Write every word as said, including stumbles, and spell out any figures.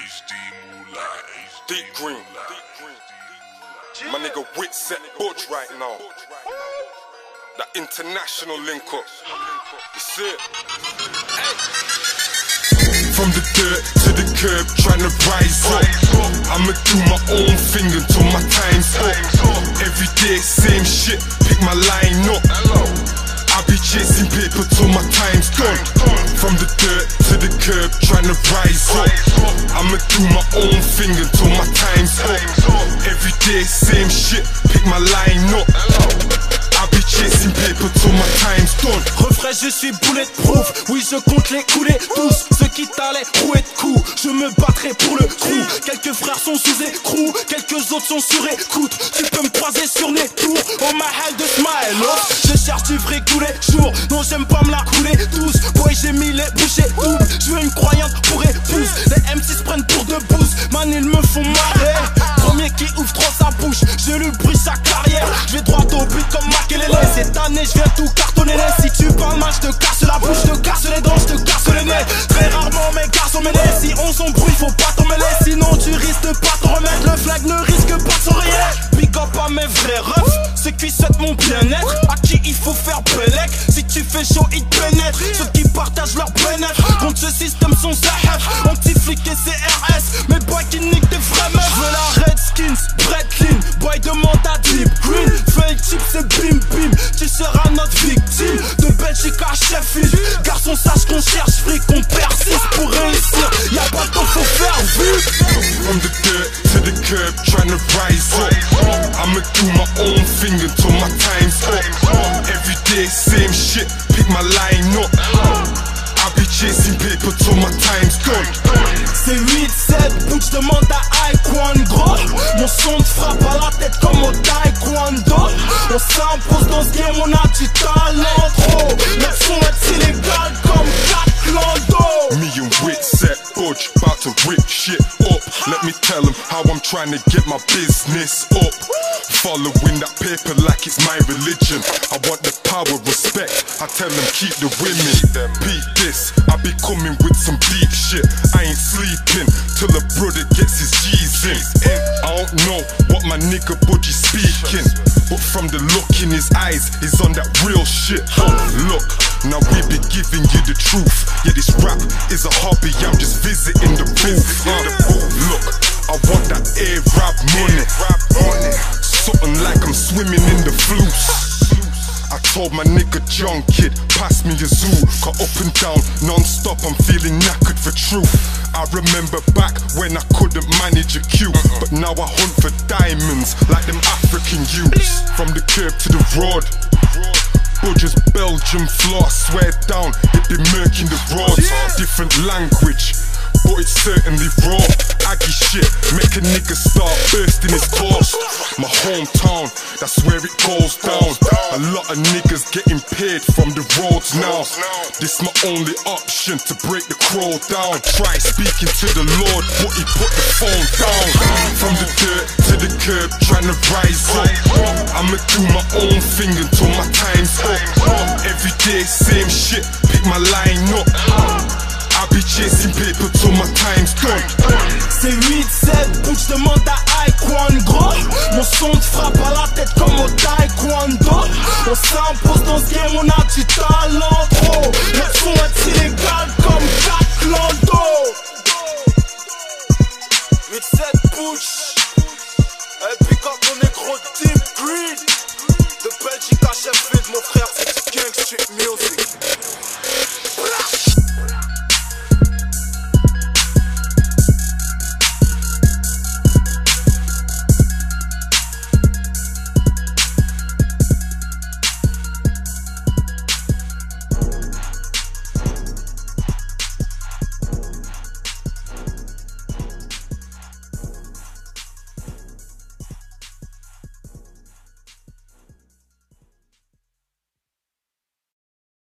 Deep green. My nigga Wit set Budge right now. That international link up. You see it? Hey. From the dirt to the curb, trying to rise up. I'ma do my own thing until my time's up. Every day, same shit, pick my line up. I'll be chasing paper till my time's done. From the dirt to the curb, trying to rise up. I'ma do my own thing until my time's up. Every day, same shit, pick my line up. I'll be chasing paper till my time's done. Refrais, je suis bulletproof. Oui, je compte les couler tous. Ceux qui t'allaient rouer de coups, je me battrai pour le crew. Quelques frères sont sous écrou, quelques autres sont sur écoute. Tu peux me croiser sur les tours. Oh my hell de smile off. Je cherche du vrai tous les jours. Non, j'aime pas me la couler tous. Boy, j'ai mis les bouchées doubles. Je veux une croyante pour épouse. Les M six se prennent pour deux pouces. Man, ils me font marrer. Premier qui ouvre trop sa bouche, je lui brille sa carrière. Je vais droit au but comme Makelele. Cette année, je viens tout cartonner. Si tu parles mal, je te casse la bouche, je te casse les dents, je te casse les nez. Très rarement, mes garçons mêlés. Si on s'embrouille, faut pas t'en mêler. Sinon, tu risques de pas t'en remettre. Le flag ne risque pas de s'enrayer. Big up à mes vrais refs, ceux qui souhaitent mon bien-être. À qui il faut faire bellec. Si tu fais chaud, ils te pénètrent. Ceux qui partagent leur pénètre. Contre ce système, sont zahef. Anti-flic et C R S. Mes boys qui niquent des vrais meufs. Je veux la Redskins, Bretlin. Boy, demande à Deep Green. Fais le chip, c'est bim bim. Tu seras notre victime. De Belgique à Sheffield. Garçon, sache qu'on cherche fric, qu'on persiste pour réussir. Y'a pas de temps, faut faire vite. From the dirt to the curb, trying to rise up. I'ma do my own thing until my time's up. Every day, same shit, pick my line up. I'll be chasing paper till my time's done. C'est huit sept, Butch demande à Icon gros. Mon son te frappe à la tête comme au taekwondo. On s'impose dans ce game, on a du talent trop. Notre son est illégal comme quatre Lando. Me and Wit set Budge, bout to rip shit up. Let me tell them how I'm trying to get my business up. Following that paper like it's my religion. I want the power, respect. I tell them keep the women. Beat this, I be coming with some deep shit. I ain't sleeping till a brother gets his G's in. I don't know what my nigga Budge is speaking, but from the look in his eyes, he's on that real shit. Look, now we be giving you the truth. Yeah, this rap is a hobby, I'm just visiting the booth. Uh, look, I want that Arab money. Something like I'm swimming in the flus. I told my nigga John Kid, pass me a zoo. Cut up and down, non-stop, I'm feeling knackered for truth. I remember back when I couldn't manage a queue, but now I hunt for diamonds like them African youths. From the curb to the road, Budge's Belgium floor, swear down, it be murking the roads. Different language, but it's certainly raw. Aggie shit, make a nigga start bursting his balls. My hometown, that's where it goes down. A lot of niggas getting paid from the roads now. This my only option to break the crow down. Try speaking to the Lord, but he put the phone down. From the dirt to the curb, trying to rise up. I'ma do my own thing until my time's up. Every day, same shit, pick my line up. I'll be chasing paper till my time's done. C'est huit sept, Butch demande à Icon gros. Mon son te frappe à la tête comme au taekwondo. On s'impose dans ce game, on a du talent trop. Notre son est illégal comme quatre Lando. huit sept Butch. Et puis quand on est gros Deep Green. De Belgique à Sheffield, mon frère, c'est du Gang Street Music.